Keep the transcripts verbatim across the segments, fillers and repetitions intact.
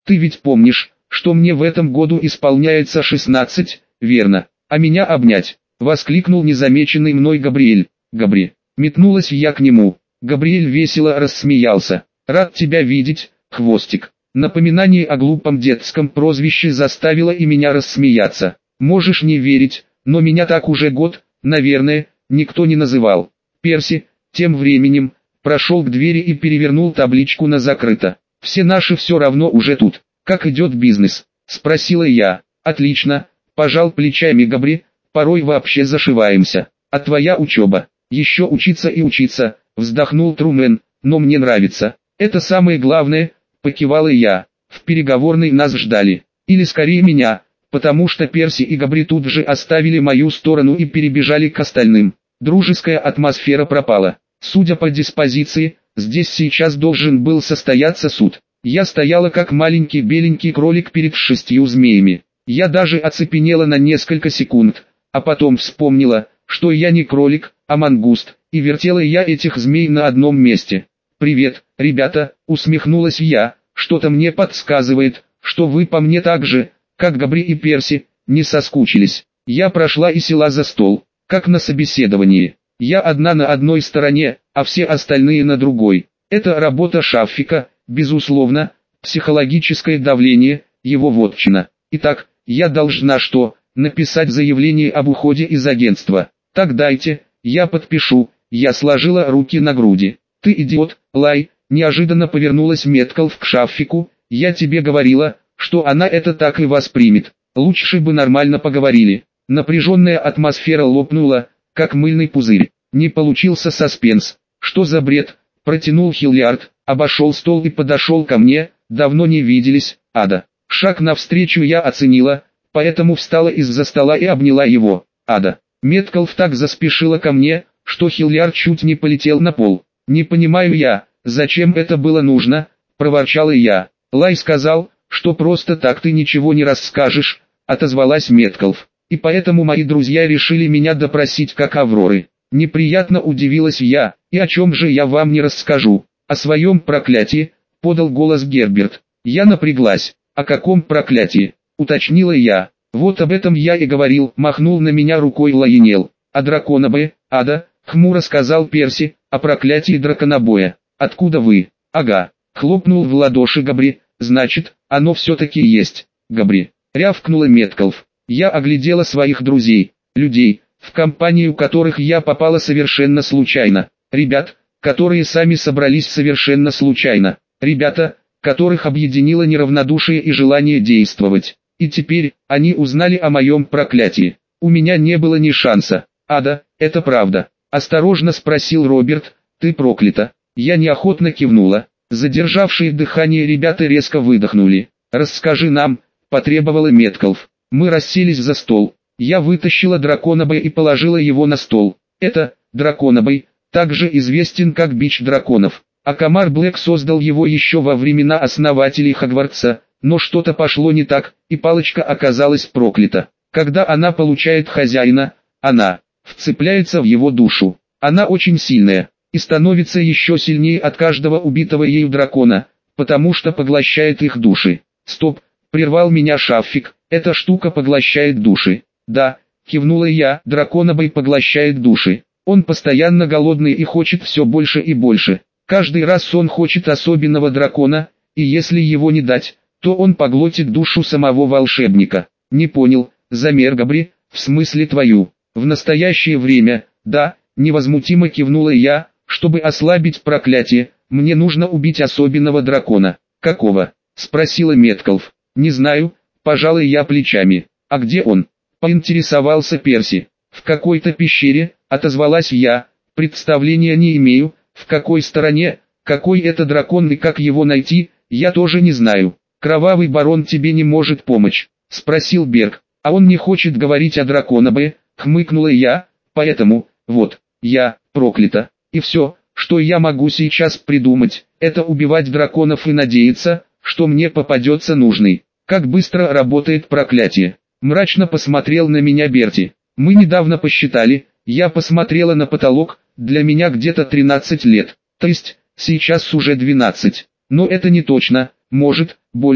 Ты ведь помнишь, что мне в этом году исполняется шестнадцать, верно? А меня обнять? Воскликнул незамеченный мной Габриэль. Габри. Метнулась я к нему. Габриэль весело рассмеялся. Рад тебя видеть, хвостик. Напоминание о глупом детском прозвище заставило и меня рассмеяться. Можешь не верить, но меня так уже год, наверное, никто не называл. Перси, тем временем, прошел к двери и перевернул табличку на закрыто. Все наши все равно уже тут. Как идет бизнес? Спросила я. Отлично, пожал плечами Габри, порой вообще зашиваемся. А твоя учеба? Еще учиться и учиться, вздохнул Трумен, но мне нравится. Это самое главное, покивала я. В переговорной нас ждали. Или скорее меня, потому что Перси и Габри тут же оставили мою сторону и перебежали к остальным. Дружеская атмосфера пропала. Судя по диспозиции, здесь сейчас должен был состояться суд. Я стояла как маленький беленький кролик перед шестью змеями. Я даже оцепенела на несколько секунд, а потом вспомнила, что я не кролик, а мангуст, и вертела я этих змей на одном месте. «Привет, ребята», усмехнулась я, что-то мне подсказывает, что вы по мне так же, как Габри и Перси, не соскучились. Я прошла и села за стол, как на собеседовании. Я одна на одной стороне, а все остальные на другой. Это работа Шаффика, безусловно, психологическое давление, его вотчина. Итак, я должна что, написать заявление об уходе из агентства. Так дайте, я подпишу. Я сложила руки на груди. Ты идиот, Лай, неожиданно повернулась Меткалф к Шаффику. Я тебе говорила, что она это так и воспримет. Лучше бы нормально поговорили. Напряженная атмосфера лопнула, как мыльный пузырь. Не получился саспенс. Что за бред? Протянул Хиллиард, обошел стол и подошел ко мне. Давно не виделись, Ада. Шаг навстречу я оценила, поэтому встала из-за стола и обняла его. Ада. Меткалф так заспешила ко мне, что Хиллиард чуть не полетел на пол. Не понимаю я, зачем это было нужно, проворчала я. Лай сказал, что просто так ты ничего не расскажешь, отозвалась Меткалф. И поэтому мои друзья решили меня допросить как Авроры. Неприятно удивилась я, и о чем же я вам не расскажу? О своем проклятии, подал голос Герберт. Я напряглась. О каком проклятии? Уточнила я. Вот об этом я и говорил, махнул на меня рукой Лайенел. О драконобое, Ада, хмуро сказал Перси, о проклятии драконобоя. Откуда вы? Ага, хлопнул в ладоши Габри, значит, оно все-таки есть. Габри, рявкнула Меткалф. Я оглядела своих друзей, людей, в компанию которых я попала совершенно случайно. Ребят, которые сами собрались совершенно случайно. Ребята, которых объединило неравнодушие и желание действовать. И теперь, они узнали о моем проклятии. У меня не было ни шанса. Ада, это правда. Осторожно спросил Роберт, ты проклята. Я неохотно кивнула. Задержавшие дыхание ребята резко выдохнули. Расскажи нам, потребовала Меткалф. Мы расселись за стол. Я вытащила драконобой и положила его на стол. Это, драконобой, также известен как бич драконов. А Комар Блэк создал его еще во времена основателей Хогвартса, но что-то пошло не так, и палочка оказалась проклята. Когда она получает хозяина, она вцепляется в его душу. Она очень сильная, и становится еще сильнее от каждого убитого ею дракона, потому что поглощает их души. Стоп, прервал меня Шаффик, эта штука поглощает души. Да, кивнула я, драконобой поглощает души. Он постоянно голодный и хочет все больше и больше. Каждый раз он хочет особенного дракона, и если его не дать, то он поглотит душу самого волшебника. Не понял, замер Габри, в смысле твою. В настоящее время, да, невозмутимо кивнула я, чтобы ослабить проклятие, мне нужно убить особенного дракона. Какого? Спросила Меткалф. Не знаю, пожалуй я плечами. А где он? Поинтересовался Перси. В какой-то пещере, отозвалась я, представления не имею, в какой стороне, какой это дракон и как его найти, я тоже не знаю. Кровавый барон тебе не может помочь, спросил Берг. А он не хочет говорить о драконобе, хмыкнула я, поэтому, вот, я, проклята. И все, что я могу сейчас придумать, это убивать драконов и надеяться, что мне попадется нужный. Как быстро работает проклятие. Мрачно посмотрел на меня Берти. Мы недавно посчитали, я посмотрела на потолок, для меня где-то тринадцать лет, то есть, сейчас уже двенадцать. Но это не точно, может, больше,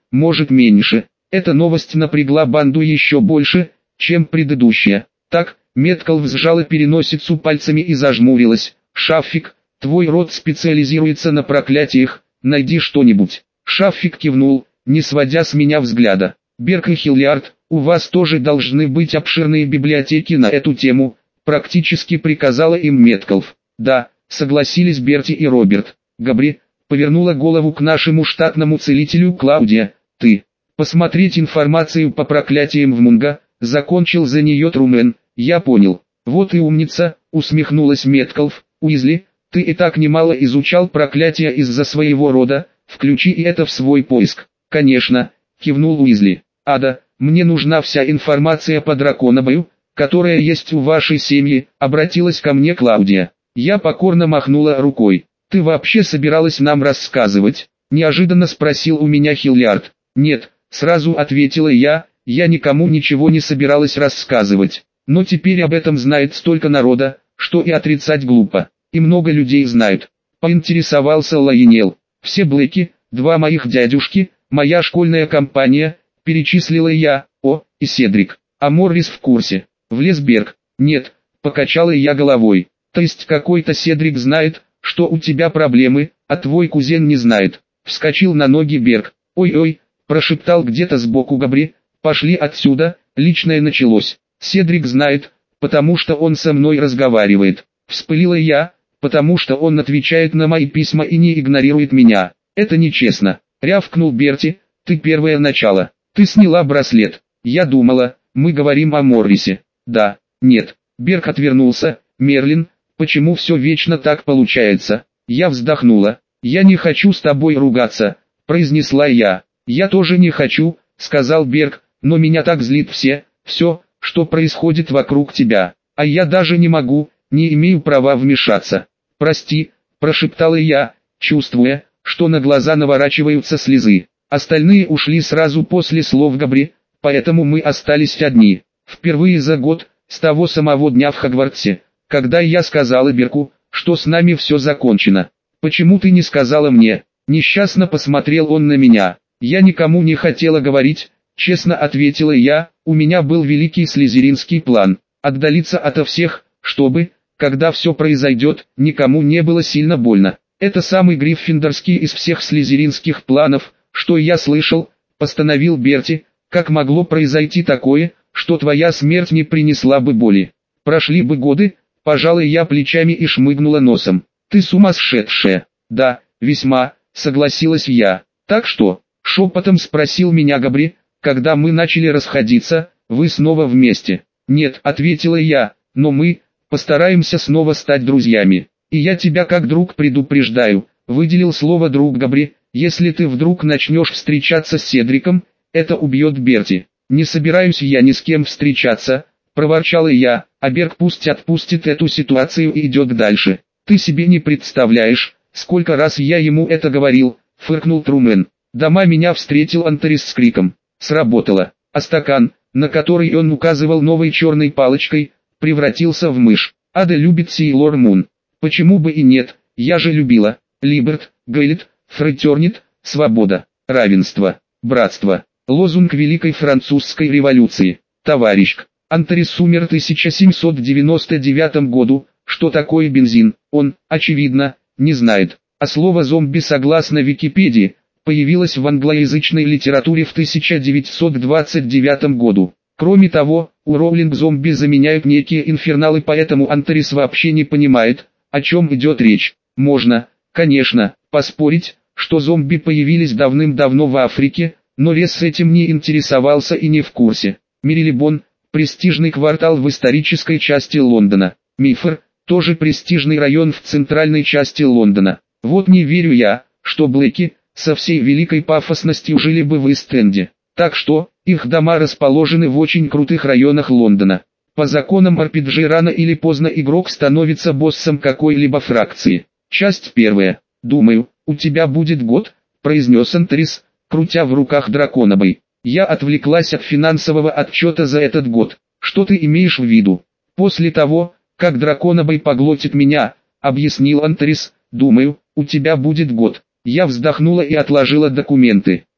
может меньше. Эта новость напрягла банду еще больше, чем предыдущая. Так, Меткалф сжала переносицу пальцами и зажмурилась. «Шаффик, твой род специализируется на проклятиях, найди что-нибудь». Шаффик кивнул, не сводя с меня взгляда. «Берк и Хиллиард, у вас тоже должны быть обширные библиотеки на эту тему», практически приказала им Меткалф. «Да», согласились Берти и Роберт. «Габри», повернула голову к нашему штатному целителю Клаудия, «ты посмотреть информацию по проклятиям в Мунго», закончил за нее Трумен. «Я понял». «Вот и умница», усмехнулась Меткалф. «Уизли, ты и так немало изучал проклятия из-за своего рода, включи и это в свой поиск». «Конечно», кивнул Уизли. «Ада, мне нужна вся информация по драконобою, которая есть у вашей семьи», обратилась ко мне Клаудия. Я покорно махнула рукой. «Ты вообще собиралась нам рассказывать?» неожиданно спросил у меня Хиллиард. «Нет», сразу ответила я, я никому ничего не собиралась рассказывать. Но теперь об этом знает столько народа, что и отрицать глупо. И много людей знают. Поинтересовался Лайнел. «Все Блэки, два моих дядюшки, моя школьная компания», перечислила я. «О, и Седрик. А Моррис в курсе?» «Влез Берг». «Нет», покачала я головой. «То есть какой-то Седрик знает, что у тебя проблемы, а твой кузен не знает». Вскочил на ноги Берг. «Ой-ой», прошептал где-то сбоку Габри, «пошли отсюда, личное началось». «Седрик знает, потому что он со мной разговаривает». Вспылила я, «потому что он отвечает на мои письма и не игнорирует меня. Это нечестно». Рявкнул Берти. «Ты первое начало. Ты сняла браслет». «Я думала, мы говорим о Моррисе». «Да, нет». Берг отвернулся. «Мерлин, почему все вечно так получается?» Я вздохнула. «Я не хочу с тобой ругаться», произнесла я. «Я тоже не хочу», сказал Берг, «но меня так злит все, все, что происходит вокруг тебя. А я даже не могу, не имею права вмешаться». «Прости», прошептала я, чувствуя, что на глаза наворачиваются слезы. Остальные ушли сразу после слов Габри, поэтому мы остались одни. Впервые за год, с того самого дня в Хогвартсе, когда я сказала Берку, что с нами все закончено. «Почему ты не сказала мне?» Несчастно посмотрел он на меня. «Я никому не хотела говорить», честно ответила я, «у меня был великий слизеринский план, отдалиться ото всех, чтобы, когда все произойдет, никому не было сильно больно. Это самый гриффиндорский из всех слизеринских планов, что я слышал», постановил Берти. «Как могло произойти такое, что твоя смерть не принесла бы боли? Прошли бы годы», пожала я плечами и шмыгнула носом. «Ты сумасшедшая». «Да, весьма», согласилась я. «Так что?» шепотом спросил меня Габри, когда мы начали расходиться. «Вы снова вместе?» «Нет», ответила я, «но мы постараемся снова стать друзьями. И я тебя как друг предупреждаю», выделил слово «друг» Габри, «если ты вдруг начнешь встречаться с Седриком, это убьет Берти». «Не собираюсь я ни с кем встречаться», проворчала я, «а Берг пусть отпустит эту ситуацию и идет дальше». «Ты себе не представляешь, сколько раз я ему это говорил», фыркнул Трумен. Дома меня встретил Антарис с криком. Сработало. А стакан, на который он указывал новой черной палочкой, превратился в мышь. Ада любит Сейлор Мун. Почему бы и нет, я же любила. Либерт, Гейлит, Фратернит, свобода, равенство, братство. Лозунг Великой Французской революции. Товарищ. Антарис умер в тысяча семьсот девяносто девятом году. Что такое бензин, он, очевидно, не знает. А слово «зомби» согласно Википедии, появилось в англоязычной литературе в тысяча девятьсот двадцать девятом году. Кроме того, у Роулинг зомби заменяют некие инферналы, поэтому Антарис вообще не понимает, о чем идет речь. Можно, конечно, поспорить, что зомби появились давным-давно в Африке, но Рес с этим не интересовался и не в курсе. Марилебон – престижный квартал в исторической части Лондона. Мифер – тоже престижный район в центральной части Лондона. Вот не верю я, что Блэки со всей великой пафосностью жили бы в Ист-Энде. Так что, их дома расположены в очень крутых районах Лондона. По законам эр пи джи рано или поздно игрок становится боссом какой-либо фракции. Часть первая. «Думаю, у тебя будет год», произнес Антарис, крутя в руках драконобой. Я отвлеклась от финансового отчета за этот год. «Что ты имеешь в виду?» «После того, как драконобой поглотит меня», объяснил Антарис, «думаю, у тебя будет год». Я вздохнула и отложила документы.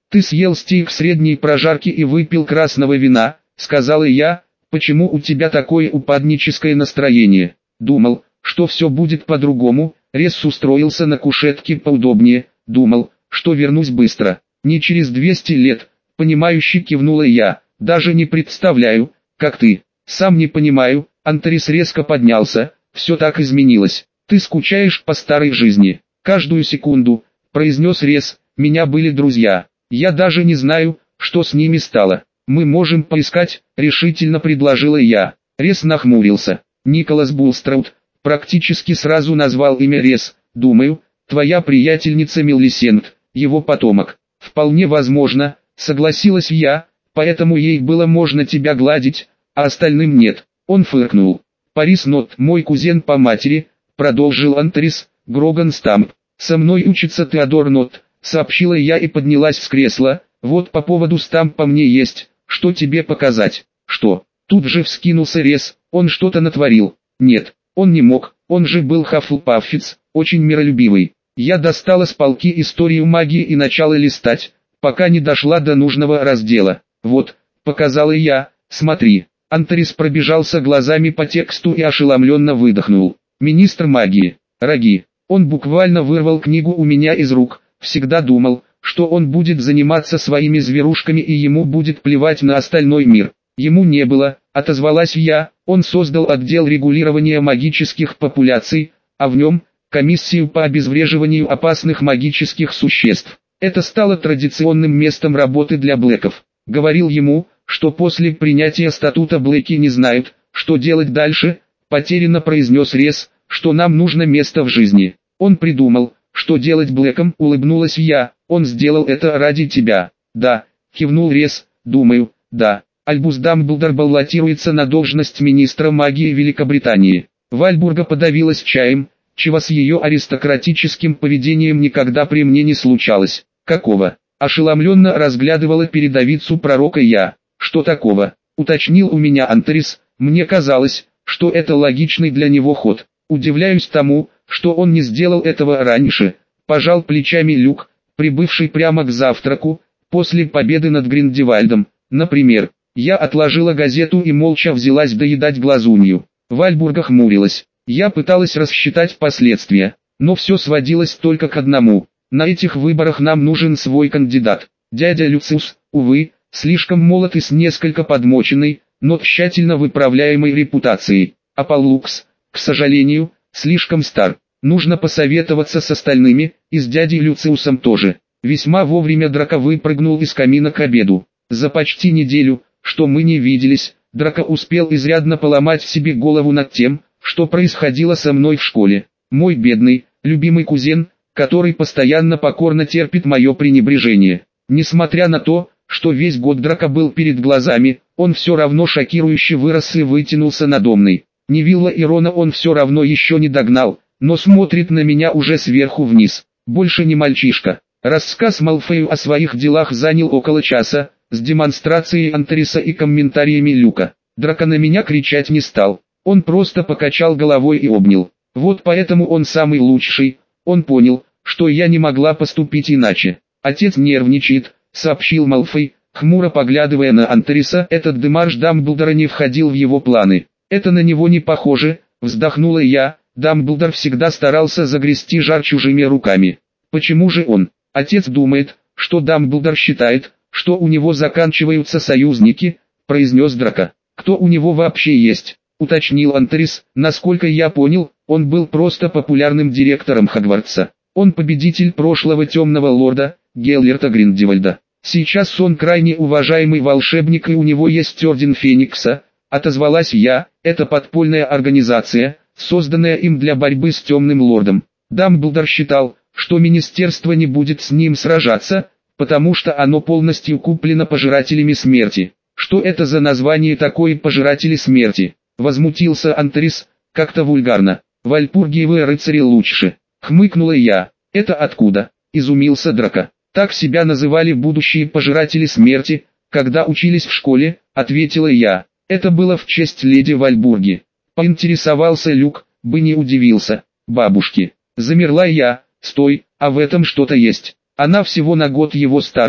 Ты съел стейк средней прожарки и выпил красного вина, сказала я. Почему у тебя такое упадническое настроение? Думал, что все будет по-другому. Рес устроился на кушетке поудобнее. Думал, что вернусь быстро. Не через двести лет, понимающе кивнула я. Даже не представляю, как ты. Сам не понимаю. Антарис резко поднялся. Все так изменилось. Ты скучаешь по старой жизни. Каждую секунду, произнес Рес, меня были друзья. Я даже не знаю, что с ними стало. Мы можем поискать, решительно предложила я. Рес нахмурился. Николас Булстраут практически сразу назвал имя Рес. Думаю, твоя приятельница Мелисент, его потомок. Вполне возможно, согласилась я, поэтому ей было можно тебя гладить, а остальным нет. Он фыркнул. Парис Нот, мой кузен по матери, продолжил Антарис. Гроган Стамп. Со мной учится Теодор Нот, сообщила я и поднялась с кресла. Вот по поводу Стампа мне есть, что тебе показать. Что? Тут же вскинулся Рес. Он что-то натворил. Нет, он не мог, он же был хафлпаффец, очень миролюбивый. Я достала с полки историю магии и начала листать, пока не дошла до нужного раздела. Вот, показала я, смотри. Антарис пробежался глазами по тексту и ошеломленно выдохнул. Министр магии. Роги. Он буквально вырвал книгу у меня из рук. Всегда думал, что он будет заниматься своими зверушками и ему будет плевать на остальной мир. Ему не было, отозвалась я. Он создал отдел регулирования магических популяций, а в нем комиссию по обезвреживанию опасных магических существ. Это стало традиционным местом работы для Блэков. Говорил ему, что после принятия статута Блэки не знают, что делать дальше. Потерянно произнес Рес, что нам нужно место в жизни. Он придумал, что делать Блэком, улыбнулась я. Он сделал это ради тебя. Да, кивнул Рес, думаю, да. Альбус Дамблдор баллотируется на должность министра магии Великобритании. Вальбурга подавилась чаем, чего с ее аристократическим поведением никогда при мне не случалось. Какого? Ошеломленно разглядывала передовицу пророка я. Что такого? Уточнил у меня Антарис. Мне казалось, что это логичный для него ход. Удивляюсь тому, что он не сделал этого раньше. Пожал плечами Люк, прибывший прямо к завтраку, после победы над Гриндевальдом. Например, я отложила газету и молча взялась доедать глазунью. Вальбурга хмурилась. Я пыталась рассчитать последствия, но все сводилось только к одному. На этих выборах нам нужен свой кандидат. Дядя Люциус, увы, слишком молод и с несколько подмоченной, но тщательно выправляемой репутацией. А Паллукс, к сожалению, слишком стар. Нужно посоветоваться с остальными, и с дядей Люциусом тоже. Весьма вовремя Драко выпрыгнул из камина к обеду. За почти неделю, что мы не виделись, Драко успел изрядно поломать себе голову над тем, что происходило со мной в школе. Мой бедный, любимый кузен, который постоянно покорно терпит мое пренебрежение. Несмотря на то, что весь год Драко был перед глазами, он все равно шокирующе вырос и вытянулся надомный. Невилла и Рона он все равно еще не догнал, но смотрит на меня уже сверху вниз. Больше не мальчишка. Рассказ Малфою о своих делах занял около часа, с демонстрацией Антариса и комментариями Люка. Драко на меня кричать не стал. Он просто покачал головой и обнял. Вот поэтому он самый лучший. Он понял, что я не могла поступить иначе. Отец нервничает, сообщил Малфой, хмуро поглядывая на Антариса. Этот демарш Дамблдора не входил в его планы. Это на него не похоже, вздохнула я. Дамблдор всегда старался загрести жар чужими руками. Почему же он? Отец думает, что Дамблдор считает, что у него заканчиваются союзники, произнес Драко. Кто у него вообще есть? Уточнил Антарис. Насколько я понял, он был просто популярным директором Хогвартса. Он победитель прошлого темного лорда, Геллерта Гриндевальда. Сейчас он крайне уважаемый волшебник и у него есть орден Феникса, отозвалась я. Это подпольная организация, созданная им для борьбы с темным лордом. Дамблдор считал, что министерство не будет с ним сражаться, потому что оно полностью куплено пожирателями смерти. Что это за название такое «пожиратели смерти»? Возмутился Антарис, как-то вульгарно. Вальпургиевые рыцари лучше. Хмыкнула я. Это откуда? Изумился Драко. Так себя называли будущие пожиратели смерти, когда учились в школе, ответила я. Это было в честь леди Вальбурги. Поинтересовался Люк, бы не удивился. Бабушки. Замерла я. Стой, а в этом что-то есть. Она всего на год его старше.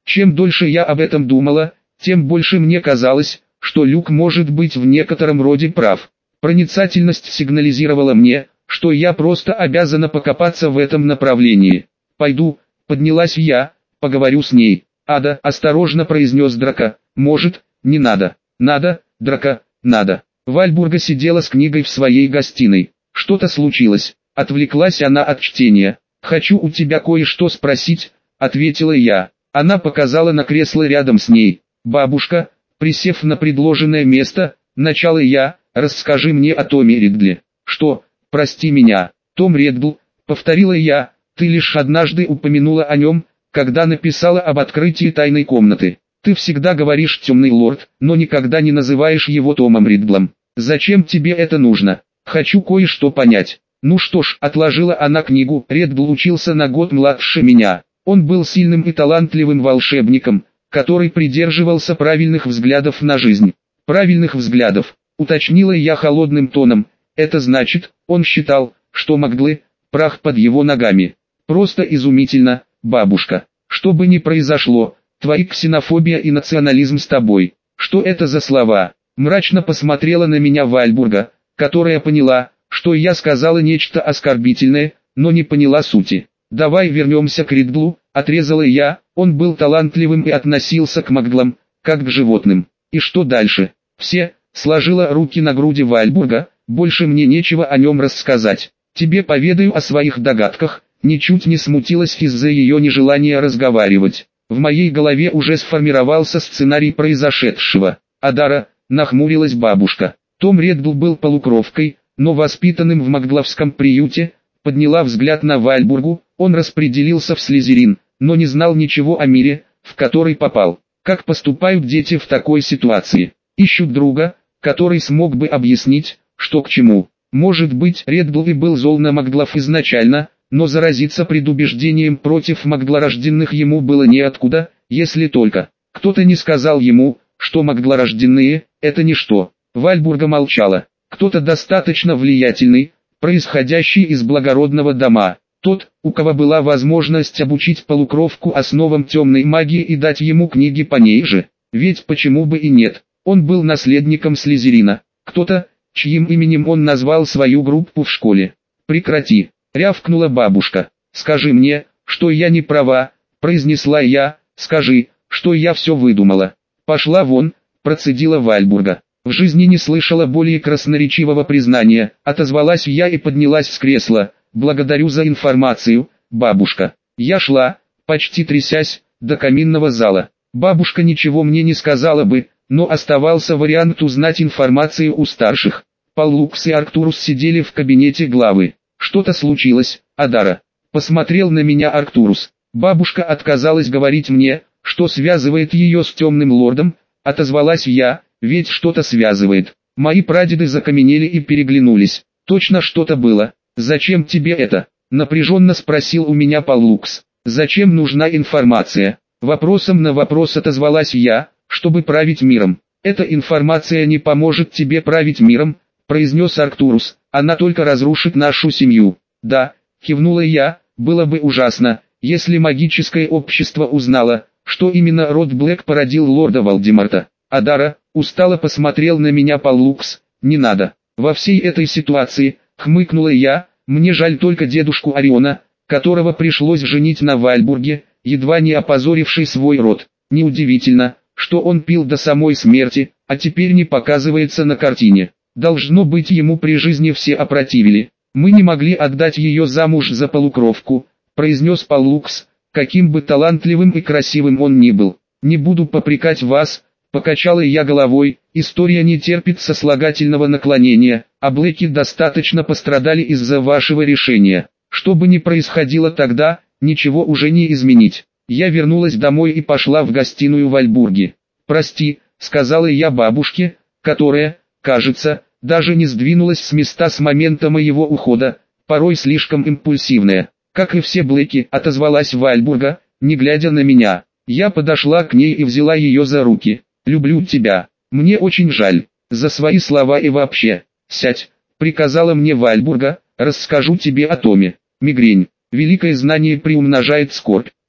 Чем дольше я об этом думала, тем больше мне казалось, что Люк может быть в некотором роде прав. Проницательность сигнализировала мне, что я просто обязана покопаться в этом направлении. «Пойду», — поднялась я, — «поговорю с ней». «Ада», — осторожно произнес Драко, — «может, не надо». «Надо, Драко, надо». Вальбурга сидела с книгой в своей гостиной. «Что-то случилось?» Отвлеклась она от чтения. «Хочу у тебя кое-что спросить», — ответила я. Она показала на кресло рядом с ней. «Бабушка», присев на предложенное место, начала я, — «расскажи мне о Томе Риддле». «Что, прости меня?» «Том Риддл», — повторила я, — «ты лишь однажды упомянула о нем, когда написала об открытии тайной комнаты. Ты всегда говоришь «темный лорд», но никогда не называешь его Томом Риддлом. Зачем тебе это нужно? Хочу кое-что понять». «Ну что ж», — отложила она книгу, — «Риддл учился на год младше меня. Он был сильным и талантливым волшебником, который придерживался правильных взглядов на жизнь». «Правильных взглядов», — уточнила я холодным тоном. «Это значит, он считал, что маглы — прах под его ногами». «Просто изумительно, бабушка. Что бы ни произошло, твои ксенофобия и национализм с тобой». «Что это за слова?» Мрачно посмотрела на меня Вальбурга, которая поняла, что я сказала нечто оскорбительное, но не поняла сути. «Давай вернемся к Риддлу», — отрезала я, — «он был талантливым и относился к маглам, как к животным». «И что дальше?» «Все», — сложила руки на груди Вальбурга, — «больше мне нечего о нем рассказать. Тебе поведаю о своих догадках», ничуть не смутилась из-за ее нежелания разговаривать. В моей голове уже сформировался сценарий произошедшего. «Адара», — нахмурилась бабушка, — «Том Риддл был полукровкой, но воспитанным в магловском приюте», подняла взгляд на Вальбургу. «Он распределился в Слизерин, но не знал ничего о мире, в который попал. Как поступают дети в такой ситуации? Ищут друга, который смог бы объяснить, что к чему. Может быть, Риддл и был зол на маглов изначально, но заразиться предубеждением против маглорожденных ему было неоткуда, если только кто-то не сказал ему, что маглорожденные – это ничто». Вальбурга молчала. «Кто-то достаточно влиятельный, происходящий из благородного дома, тот, у кого была возможность обучить полукровку основам темной магии и дать ему книги по ней же. Ведь почему бы и нет, он был наследником Слизерина. Кто-то, чьим именем он назвал свою группу в школе». «Прекрати», — рявкнула бабушка. «Скажи мне, что я не права», — произнесла я, — «скажи, что я все выдумала». «Пошла вон», — процедила Вальбурга. «В жизни не слышала более красноречивого признания», — отозвалась я и поднялась с кресла. «Благодарю за информацию, бабушка». Я шла, почти трясясь, до каминного зала. Бабушка ничего мне не сказала бы, но оставался вариант узнать информацию у старших. Паллукс и Арктурус сидели в кабинете главы. «Что-то случилось, Адара?» Посмотрел на меня Арктурус. Бабушка отказалась говорить мне, что связывает ее с темным лордом, отозвалась я, ведь что-то связывает. Мои прадеды закаменели и переглянулись. Точно что-то было. «Зачем тебе это?» Напряженно спросил у меня Паллукс. «Зачем нужна информация?» Вопросом на вопрос отозвалась я, чтобы править миром. «Эта информация не поможет тебе править миром», произнес Арктурус, «она только разрушит нашу семью». «Да», кивнула я, «было бы ужасно, если магическое общество узнало, что именно род Блэк породил лорда Волдеморта». «Адара», устало посмотрел на меня Паллукс, «не надо». «Во всей этой ситуации», хмыкнула я, «мне жаль только дедушку Ориона, которого пришлось женить на Вальбурге, едва не опозоривший свой род. Неудивительно, что он пил до самой смерти, а теперь не показывается на картине. Должно быть, ему при жизни все опротивили. Мы не могли отдать ее замуж за полукровку», произнес Паллукс, «каким бы талантливым и красивым он ни был. Не буду попрекать вас», покачала я головой, «история не терпит сослагательного наклонения, а Блэки достаточно пострадали из-за вашего решения. Что бы ни происходило тогда, ничего уже не изменить». Я вернулась домой и пошла в гостиную Вальбурги. «Прости», — сказала я бабушке, которая, кажется, даже не сдвинулась с места с момента моего ухода, порой слишком импульсивная. «Как и все Блэки», — отозвалась Вальбурга, не глядя на меня. Я подошла к ней и взяла ее за руки. «Люблю тебя. Мне очень жаль. За свои слова и вообще. Сядь», — приказала мне Вальбурга, «расскажу тебе о Томе. Мигрень. Великое знание приумножает скорбь.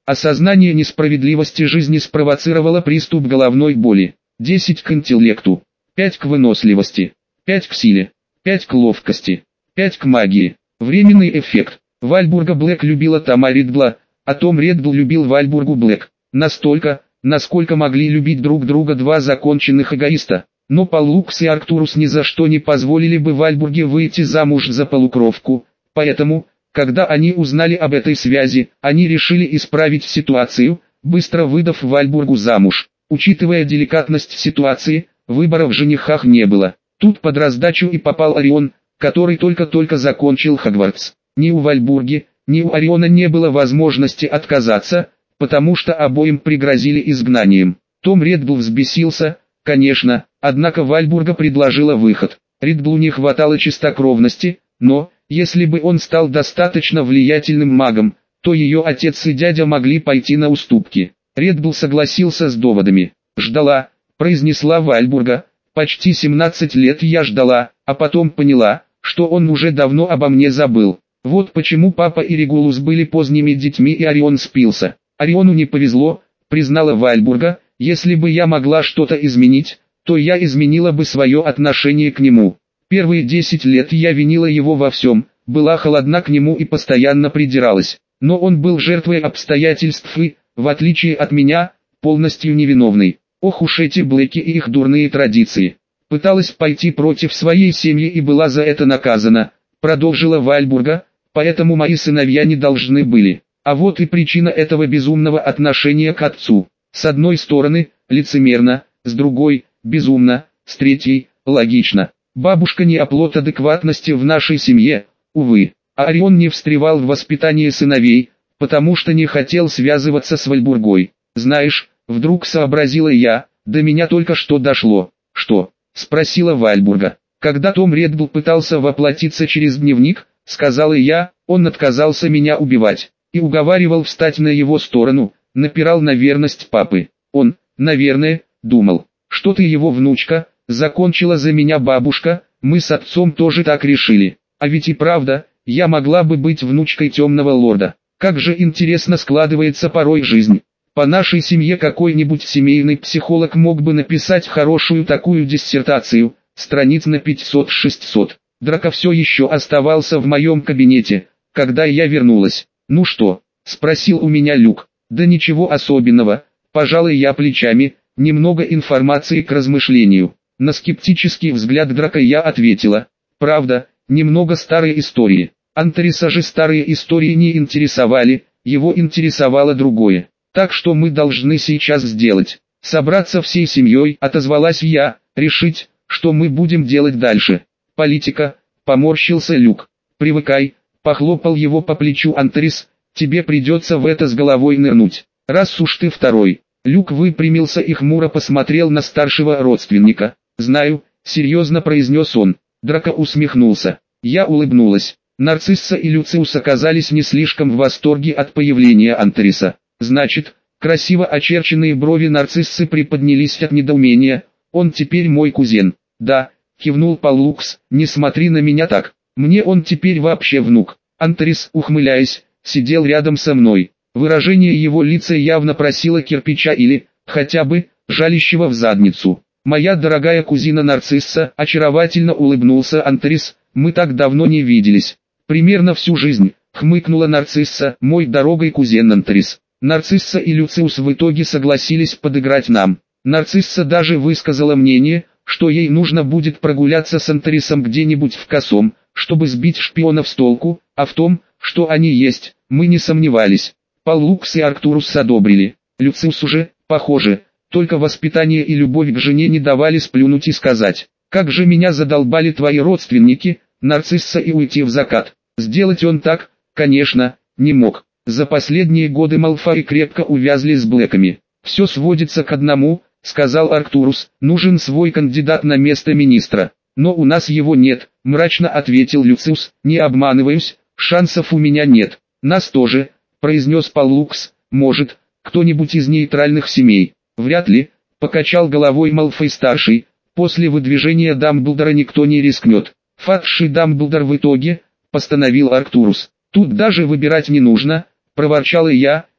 Осознание несправедливости жизни спровоцировало приступ головной боли. десять к интеллекту, пять к выносливости, пять к силе, пять к ловкости, пять к магии. Временный эффект. Вальбурга Блэк любила Тома Риддла, а Том Риддл любил Вальбургу Блэк. Настолько, насколько могли любить друг друга два законченных эгоиста. Но Паллукс и Арктурус ни за что не позволили бы Вальбурге выйти замуж за полукровку, поэтому, когда они узнали об этой связи, они решили исправить ситуацию, быстро выдав Вальбургу замуж. Учитывая деликатность ситуации, выбора в женихах не было. Тут под раздачу и попал Орион, который только-только закончил Хогвартс. Ни у Вальбурги, ни у Ориона не было возможности отказаться, потому что обоим пригрозили изгнанием. Том Риддл взбесился, конечно, однако Вальбурга предложила выход. Риддлу не хватало чистокровности, но, если бы он стал достаточно влиятельным магом, то ее отец и дядя могли пойти на уступки. Риддл согласился с доводами. «Ждала», — произнесла Вальбурга, — «почти семнадцать лет я ждала, а потом поняла, что он уже давно обо мне забыл. Вот почему папа и Регулус были поздними детьми и Орион спился». «Ориону не повезло», — признала Вальбурга, — «если бы я могла что-то изменить, то я изменила бы свое отношение к нему. Первые десять лет я винила его во всем, была холодна к нему и постоянно придиралась, но он был жертвой обстоятельств и, в отличие от меня, полностью невиновный. Ох уж эти Блэки и их дурные традиции. Пыталась пойти против своей семьи и была за это наказана», — продолжила Вальбурга, — «поэтому мои сыновья не должны были. А вот и причина этого безумного отношения к отцу. С одной стороны, лицемерно, с другой, безумно, с третьей, логично. Бабушка не оплот адекватности в нашей семье, увы. А Орион не встревал в воспитание сыновей, потому что не хотел связываться с Вальбургой. Знаешь, вдруг сообразила я, до меня только что дошло». «Что?» — спросила Вальбурга. «Когда Том Риддл пытался воплотиться через дневник, — сказала я, — он отказался меня убивать. И уговаривал встать на его сторону, напирал на верность папы. Он, наверное, думал, что ты его внучка, закончила за меня бабушка, мы с отцом тоже так решили. А ведь и правда, я могла бы быть внучкой темного лорда. Как же интересно складывается порой жизнь. По нашей семье какой-нибудь семейный психолог мог бы написать хорошую такую диссертацию, страниц на пятьсот-шестьсот. Драко все еще оставался в моем кабинете, когда я вернулась. «Ну что?» — спросил у меня Люк. «Да ничего особенного», — пожалуй я плечами, немного информации к размышлению. На скептический взгляд Драко я ответила: «Правда, немного старые истории». Антариса же старые истории не интересовали, его интересовало другое. «Так что мы должны сейчас сделать? Собраться всей семьей», — отозвалась я, — «решить, что мы будем делать дальше». «Политика», — поморщился Люк. «Привыкай», — похлопал его по плечу Антарис, — «тебе придется в это с головой нырнуть. Раз уж ты второй». Люк выпрямился и хмуро посмотрел на старшего родственника. «Знаю», — серьезно произнес он. Драко усмехнулся. Я улыбнулась. Нарцисса и Люциус оказались не слишком в восторге от появления Антариса. «Значит», — красиво очерченные брови Нарциссы приподнялись от недоумения, — «он теперь мой кузен». «Да», — кивнул Паллукс, — «не смотри на меня так. Мне он теперь вообще внук». Антарис, ухмыляясь, сидел рядом со мной. Выражение его лица явно просило кирпича или, хотя бы, жалящего в задницу. «Моя дорогая кузина Нарцисса», — очаровательно улыбнулся Антарис, — «мы так давно не виделись». «Примерно всю жизнь», — хмыкнула Нарцисса, — «мой дорогой кузен Антарис». Нарцисса и Люциус в итоге согласились подыграть нам. Нарцисса даже высказала мнение, что ей нужно будет прогуляться с Антарисом где-нибудь в Косом, чтобы сбить шпионов с толку, а в том, что они есть, мы не сомневались. Паллукс и Арктурус одобрили. Люциусу же, похоже, только воспитание и любовь к жене не давали сплюнуть и сказать: «Как же меня задолбали твои родственники, Нарцисса», и уйти в закат. Сделать он так, конечно, не мог. За последние годы Малфой крепко увязли с Блэками. «Все сводится к одному», — сказал Арктурус, — «нужен свой кандидат на место министра». «Но у нас его нет», — мрачно ответил Люциус, — «не обманываюсь, шансов у меня нет». «Нас тоже», — произнес Паллукс, — «может, кто-нибудь из нейтральных семей». «Вряд ли», — покачал головой Малфой-старший, — «после выдвижения Дамблдора никто не рискнет». «Фадший Дамблдор в итоге», — постановил Арктурус. «Тут даже выбирать не нужно», — проворчал и я,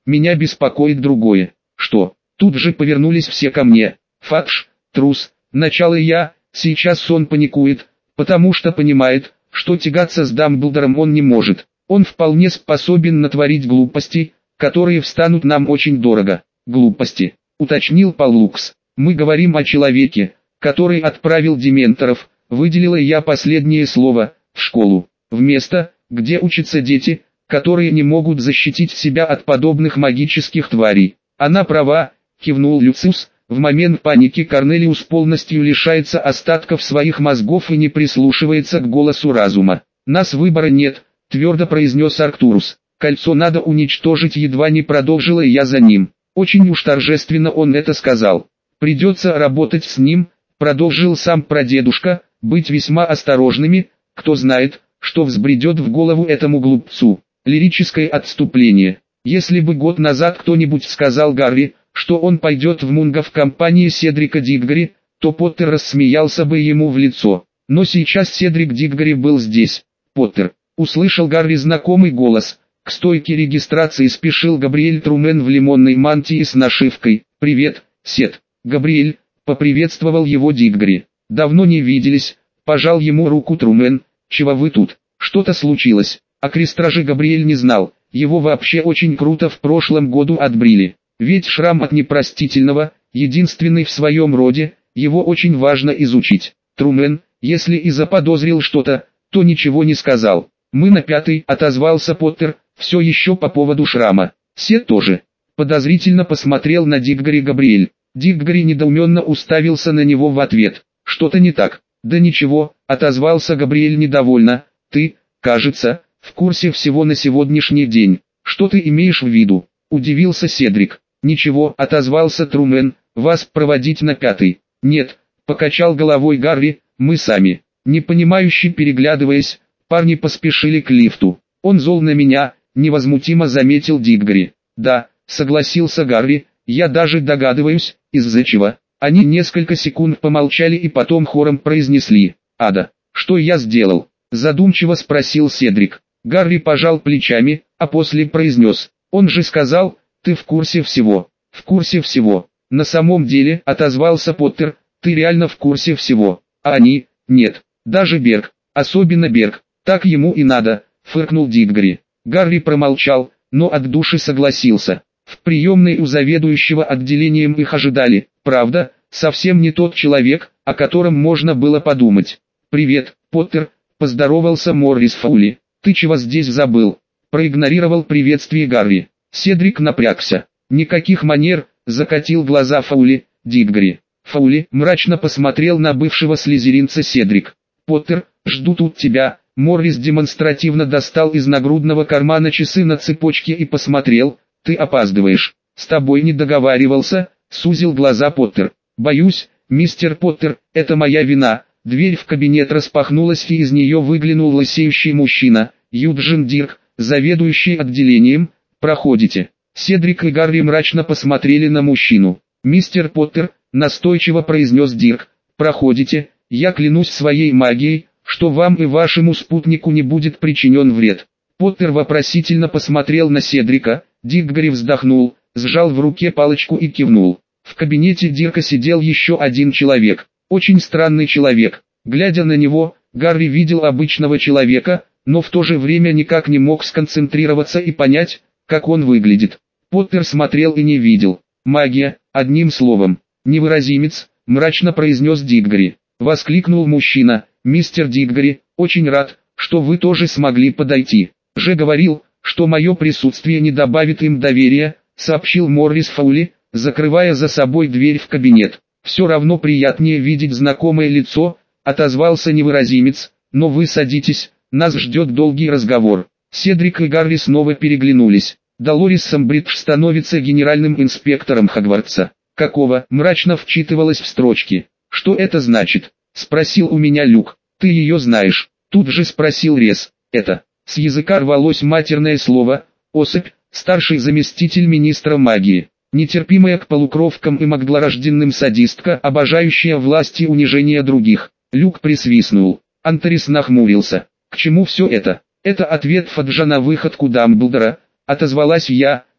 Меня беспокоит другое. Что? Тут же повернулись все ко мне. Фадж, трус, начало я, сейчас он паникует, потому что понимает, что тягаться с Дамблдором он не может. Он вполне способен натворить глупости, которые встанут нам очень дорого. Глупости, уточнил Паллукс. Мы говорим о человеке, который отправил дементоров, выделила я последнее слово, в школу. В место, где учатся дети, которые не могут защитить себя от подобных магических тварей. Она права, кивнул Люциус. В момент паники Корнелиус полностью лишается остатков своих мозгов и не прислушивается к голосу разума. «Нас выбора нет», — твердо произнес Арктурус. «Кольцо надо уничтожить», едва не продолжила я за ним. Очень уж торжественно он это сказал. «Придется работать с ним», — продолжил сам прадедушка, — «быть весьма осторожными, кто знает, что взбредет в голову этому глупцу». Лирическое отступление. Если бы год назад кто-нибудь сказал Гарри, что он пойдет в Мунго в компании Седрика Диггори, то Поттер рассмеялся бы ему в лицо. Но сейчас Седрик Диггори был здесь. «Поттер», — услышал Гарри знакомый голос. К стойке регистрации спешил Габриэль Трумен в лимонной мантии с нашивкой «Привет, Сед». «Габриэль», — поприветствовал его Диггори. «Давно не виделись», — пожал ему руку Трумен. «Чего вы тут? Что-то случилось?» О крестраже Габриэль не знал, его вообще очень круто в прошлом году отбрили. Ведь шрам от непростительного, единственный в своем роде, его очень важно изучить. Трумен, если и заподозрил что-то, то ничего не сказал. «Мы на пятый», — отозвался Поттер, все еще по поводу шрама. Сед тоже. Подозрительно посмотрел на Диггори Габриэль. Диггори недоуменно уставился на него в ответ. «Что-то не так?» «Да ничего», — отозвался Габриэль недовольно. «Ты, кажется, в курсе всего на сегодняшний день. Что ты имеешь в виду?» — удивился Седрик. «Ничего», — отозвался Трумен, — «вас проводить на пятый». «Нет», — покачал головой Гарри, — «мы сами». Непонимающе переглядываясь, парни поспешили к лифту. «Он зол на меня», — невозмутимо заметил Диггори. «Да», — согласился Гарри, — «я даже догадываюсь, из-за чего». Они несколько секунд помолчали и потом хором произнесли: «Ада, что я сделал?» — задумчиво спросил Седрик. Гарри пожал плечами, а после произнес: «Он же сказал, ты в курсе всего». «В курсе всего». «На самом деле», — отозвался Поттер, — «ты реально в курсе всего, а они, нет, даже Берг, особенно Берг, так ему и надо», — фыркнул Диггори. Гарри промолчал, но от души согласился. В приемной у заведующего отделением их ожидали, правда, совсем не тот человек, о котором можно было подумать. «Привет, Поттер», — поздоровался Моррис Фаули. «Ты чего здесь забыл?» — проигнорировал приветствие Гарри. Седрик напрягся. «Никаких манер», — закатил глаза Фаули. Диггори. Фаули мрачно посмотрел на бывшего слизеринца Седрик. «Поттер, жду тут тебя». Моррис демонстративно достал из нагрудного кармана часы на цепочке и посмотрел. «Ты опаздываешь. С тобой не договаривался», — сузил глаза Поттер. «Боюсь, мистер Поттер, это моя вина». Дверь в кабинет распахнулась, и из нее выглянул лысеющий мужчина, Юджин Дирк, заведующий отделением. «Проходите». Седрик и Гарри мрачно посмотрели на мужчину. «Мистер Поттер», — настойчиво произнес Дирк, — «проходите, я клянусь своей магией, что вам и вашему спутнику не будет причинен вред». Поттер вопросительно посмотрел на Седрика. Диггори вздохнул, сжал в руке палочку и кивнул. В кабинете Дирка сидел еще один человек. Очень странный человек. Глядя на него, Гарри видел обычного человека, но в то же время никак не мог сконцентрироваться и понять, как он выглядит. Поттер смотрел и не видел. «Магия, одним словом. Невыразимец», — мрачно произнес Диггори. Воскликнул мужчина. «Мистер Диггори, очень рад, что вы тоже смогли подойти. Же говорил, что мое присутствие не добавит им доверия», — сообщил Моррис Фаули, закрывая за собой дверь в кабинет. «Все равно приятнее видеть знакомое лицо», — отозвался невыразимец, — «но вы садитесь, нас ждет долгий разговор». Седрик и Гарри снова переглянулись. Долорес Самбридж становится генеральным инспектором Хогвартса. «Какого?» — мрачно вчитывалась в строчки. «Что это значит?» — спросил у меня Люк. «Ты ее знаешь?» — тут же спросил Рез. «Это...» С языка рвалось матерное слово. «Особь, старший заместитель министра магии». Нетерпимая к полукровкам и маглорожденным садистка, обожающая власть и унижение других. Люк присвистнул. Антарис нахмурился. «К чему все это?» «Это ответ Фаджа на выходку Дамблдора», — отозвалась я.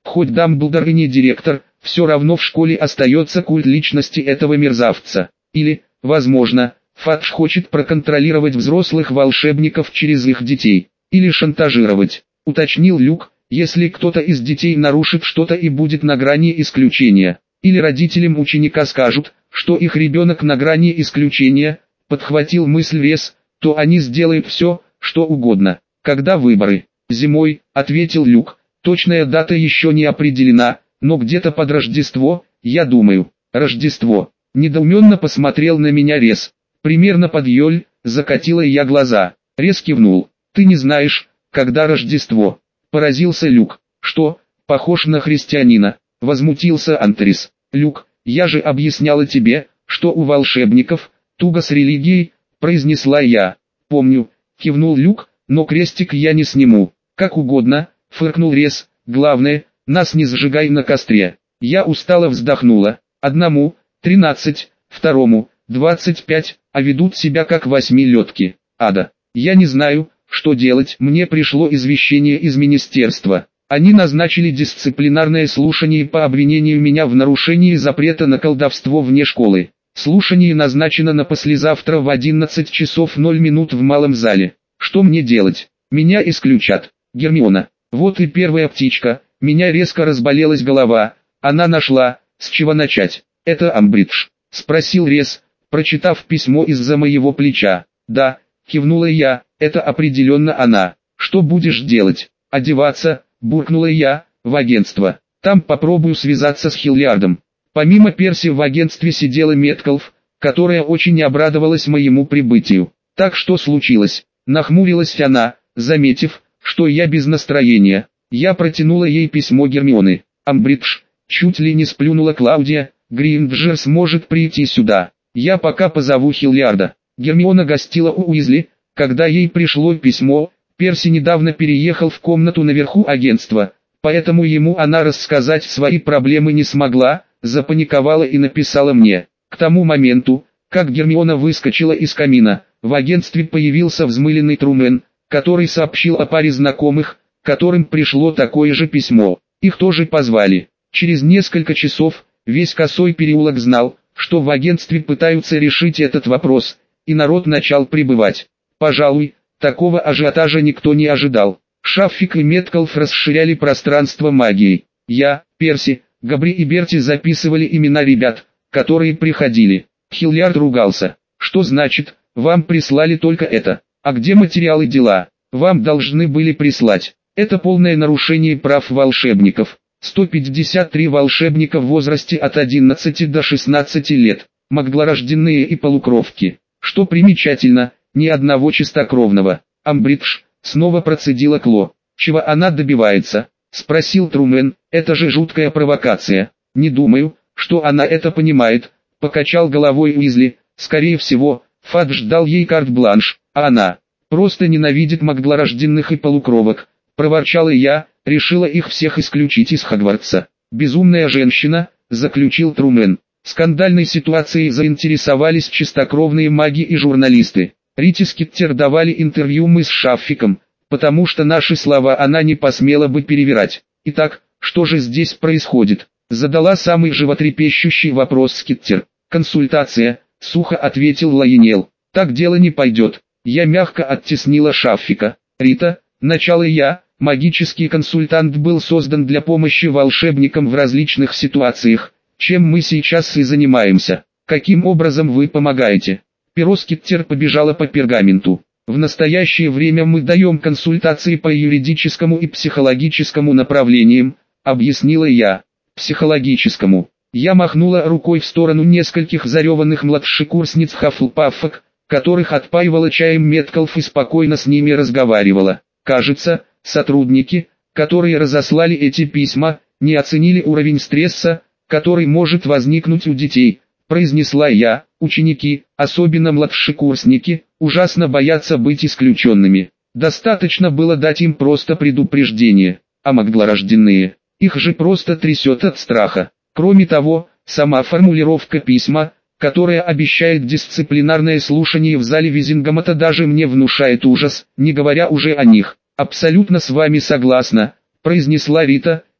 Хоть Дамблдор и не директор, все равно в школе остается культ личности этого мерзавца. Или, возможно, Фадж хочет проконтролировать взрослых волшебников через их детей. Или шантажировать, уточнил Люк, если кто-то из детей нарушит что-то и будет на грани исключения. Или родителям ученика скажут, что их ребенок на грани исключения, подхватил мысль Рес, то они сделают все, что угодно. Когда выборы? Зимой, ответил Люк. Точная дата еще не определена, но где-то под Рождество, я думаю. Рождество. Недоуменно посмотрел на меня Рес. Примерно под Йоль, закатила я глаза. Рес кивнул. Ты не знаешь, когда Рождество? Поразился Люк. Что, похож на христианина? Возмутился Антрис. Люк, я же объясняла тебе, что у волшебников туго с религией, произнесла я. Помню, кивнул Люк, но крестик я не сниму. Как угодно, фыркнул Рес. Главное, нас не сжигай на костре. Я устало вздохнула. Одному, тринадцать, второму, двадцать пять, а ведут себя как восьмилетки. Ада. Я не знаю, что делать. Мне пришло извещение из министерства. Они назначили дисциплинарное слушание по обвинению меня в нарушении запрета на колдовство вне школы. Слушание назначено на послезавтра в одиннадцать часов ноль минут в малом зале. Что мне делать? Меня исключат. Гермиона. Вот и первая птичка. Меня резко разболелась голова. Она нашла, с чего начать. Это Амбридж? Спросил Рес, прочитав письмо из-за моего плеча. Да, кивнула я, это определенно она. Что будешь делать? Одеваться, буркнула я, в агентство. Там попробую связаться с Хиллиардом. Помимо Перси в агентстве сидела Меткалф, которая очень обрадовалась моему прибытию. Так что случилось? Нахмурилась она, заметив, что я без настроения. Я протянула ей письмо Гермионы. Амбридж, чуть ли не сплюнула Клаудия, Гринджер сможет прийти сюда. Я пока позову Хиллиарда. Гермиона гостила у Уизли, когда ей пришло письмо. Перси недавно переехал в комнату наверху агентства, поэтому ему она рассказать свои проблемы не смогла, запаниковала и написала мне. К тому моменту, как Гермиона выскочила из камина, в агентстве появился взмыленный Трумен, который сообщил о паре знакомых, которым пришло такое же письмо. Их тоже позвали. Через несколько часов, весь Косой переулок знал, что в агентстве пытаются решить этот вопрос, и народ начал прибывать. Пожалуй, такого ажиотажа никто не ожидал. Шаффик и Меткалф расширяли пространство магией. Я, Перси, Габри и Берти записывали имена ребят, которые приходили. Хиллиард ругался. Что значит, вам прислали только это? А где материалы дела? Вам должны были прислать. Это полное нарушение прав волшебников. сто пятьдесят три волшебника в возрасте от одиннадцати до шестнадцати лет. Магдлорожденные и полукровки. Что примечательно, ни одного чистокровного. Амбридж, снова процедила Кло. Чего она добивается? Спросил Трумен. Это же жуткая провокация. Не думаю, что она это понимает. Покачал головой Уизли. Скорее всего, Фадж дал ей карт-бланш, а она просто ненавидит магдлорожденных и полукровок. Проворчала я, решила их всех исключить из Хогвартса. Безумная женщина, заключил Трумен. Скандальной ситуацией заинтересовались чистокровные маги и журналисты. Рите Скиттер давали интервью мы с Шаффиком, потому что наши слова она не посмела бы перевирать. Итак, что же здесь происходит? Задала самый животрепещущий вопрос Скиттер. Консультация, сухо ответил Лайенел. Так дело не пойдет. Я мягко оттеснила Шаффика. Рита, начало я, магический консультант был создан для помощи волшебникам в различных ситуациях, чем мы сейчас и занимаемся. Каким образом вы помогаете? Перо Скиттер побежала по пергаменту. В настоящее время мы даем консультации по юридическому и психологическому направлениям, объяснила я. Психологическому. Я махнула рукой в сторону нескольких зареванных младшекурсниц Хаффлпаффок, которых отпаивала чаем Меткалф и спокойно с ними разговаривала. Кажется, сотрудники, которые разослали эти письма, не оценили уровень стресса, который может возникнуть у детей, произнесла я. Ученики, особенно младшекурсники, ужасно боятся быть исключенными. Достаточно было дать им просто предупреждение, а магдлорожденные, их же просто трясет от страха. Кроме того, сама формулировка письма, которая обещает дисциплинарное слушание в зале Визингомота, даже мне внушает ужас, не говоря уже о них. Абсолютно с вами согласна, произнесла Рита,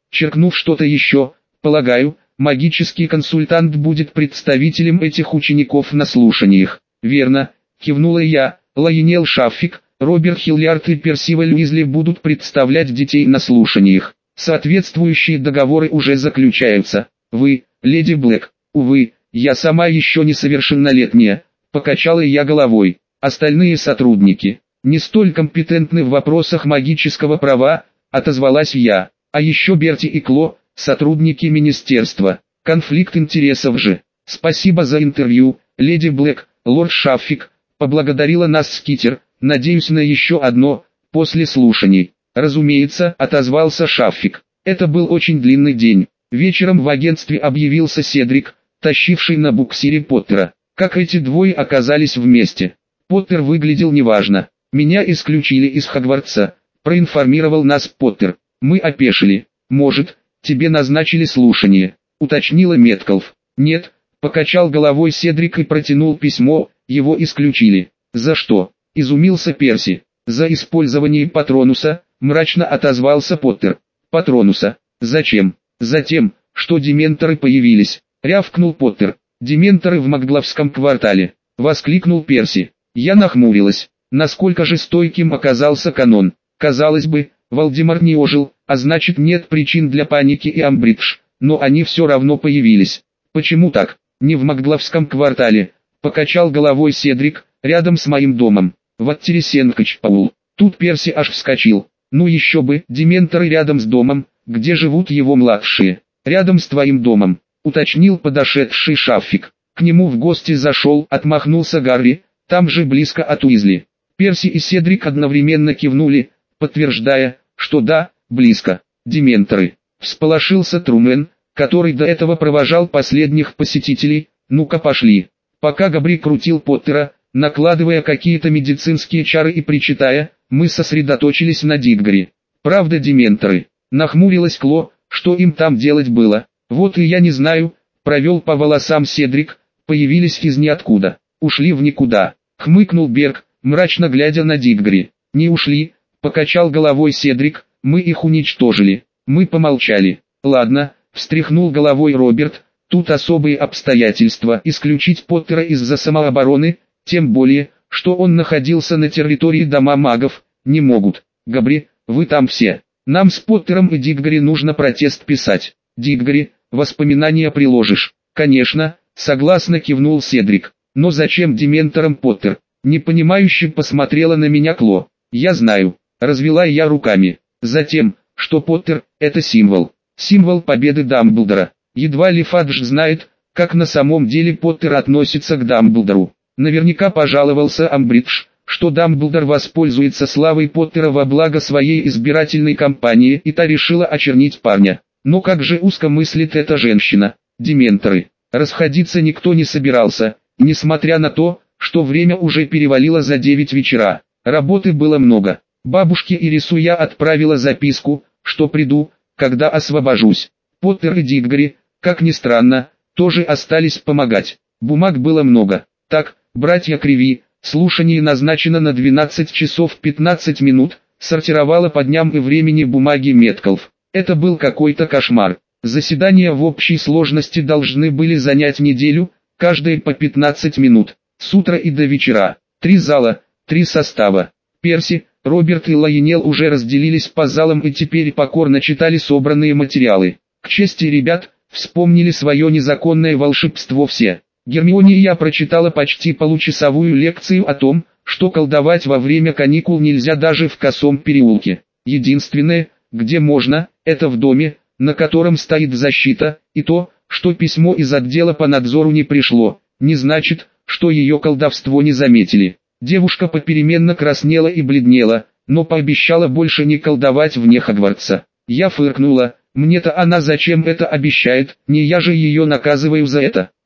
черкнув что-то еще, полагаю, магический консультант будет представителем этих учеников на слушаниях. Верно, кивнула я. Лайонел Шаффик, Роберт Хиллиард и Персиваль Уизли будут представлять детей на слушаниях. Соответствующие договоры уже заключаются. Вы, леди Блэк, увы, я сама еще несовершеннолетняя, покачала я головой. Остальные сотрудники не столь компетентны в вопросах магического права, отозвалась я. А еще Берти и Кло, сотрудники министерства. Конфликт интересов же. Спасибо за интервью, леди Блэк. Лорд Шаффик поблагодарила нас Скитер. Надеюсь на еще одно, после слушаний. Разумеется, отозвался Шаффик. Это был очень длинный день. Вечером в агентстве объявился Седрик, тащивший на буксире Поттера. Как эти двое оказались вместе? Поттер выглядел неважно. Меня исключили из Хогвартса, проинформировал нас Поттер. Мы опешили. Может, тебе назначили слушание, уточнила Меткалф. Нет, покачал головой Седрик и протянул письмо, его исключили. За что? Изумился Перси. За использование Патронуса, мрачно отозвался Поттер. Патронуса? Зачем? Затем, что дементоры появились, рявкнул Поттер. Дементоры в Макглавском квартале, воскликнул Перси. Я нахмурилась. Насколько же стойким оказался канон. Казалось бы, Волдемар не ожил, а значит нет причин для паники и Амбридж, но они все равно появились. Почему так? Не в Макглавском квартале, покачал головой Седрик, рядом с моим домом, в Аттересенкач-Паул. Тут Перси аж вскочил. Ну еще бы, дементоры рядом с домом, где живут его младшие. Рядом с твоим домом, уточнил подошедший Шаффик. К нему в гости зашел, отмахнулся Гарри, там же близко от Уизли. Перси и Седрик одновременно кивнули, подтверждая, что да, близко. Дементоры. Всполошился Трумен, который до этого провожал последних посетителей. Ну-ка пошли. Пока Габри крутил Поттера, накладывая какие-то медицинские чары и причитая, мы сосредоточились на Дитгаре. Правда, дементоры. Нахмурилась Кло, что им там делать было. Вот и я не знаю, провел по волосам Седрик, появились из ниоткуда. Ушли в никуда. Хмыкнул Берг, мрачно глядя на Дитгаре. Не ушли, покачал головой Седрик, мы их уничтожили. Мы помолчали. Ладно, встряхнул головой Роберт, тут особые обстоятельства. Исключить Поттера из-за самообороны, тем более, что он находился на территории Дома магов, не могут. Габри, вы там все. Нам с Поттером и Дитгари нужно протест писать. Дитгари, воспоминания приложишь. Конечно, согласно кивнул Седрик. Но зачем дементорам Поттер? Непонимающе посмотрела на меня Кло. Я знаю, развела я руками. Затем, что Поттер – это символ. Символ победы Дамблдора. Едва ли Фадж знает, как на самом деле Поттер относится к Дамблдору. Наверняка пожаловался Амбридж, что Дамблдор воспользуется славой Поттера во благо своей избирательной кампании, и та решила очернить парня. Но как же узко мыслит эта женщина. Дементоры. Расходиться никто не собирался, несмотря на то, что время уже перевалило за девять вечера. Работы было много. Бабушке Ирису я отправила записку, что приду, когда освобожусь. Поттер и Дитгари, как ни странно, тоже остались помогать. Бумаг было много. Так, братья Криви, слушание назначено на двенадцать часов пятнадцать минут, сортировала по дням и времени бумаги Меткалф. Это был какой-то кошмар. Заседания в общей сложности должны были занять неделю, каждое по пятнадцать минут, с утра и до вечера. Три зала, три состава. Перси, Роберт и Лайонел уже разделились по залам и теперь покорно читали собранные материалы. К чести ребят, вспомнили свое незаконное волшебство все. Гермионе я прочитала почти получасовую лекцию о том, что колдовать во время каникул нельзя даже в косом переулке. Единственное, где можно, это в доме, на котором стоит защита, и то, что письмо из отдела по надзору не пришло, не значит, что ее колдовство не заметили. Девушка попеременно краснела и бледнела, но пообещала больше не колдовать вне Хогвартса. Я фыркнула, мне-то она зачем это обещает, не я же ее наказываю за это.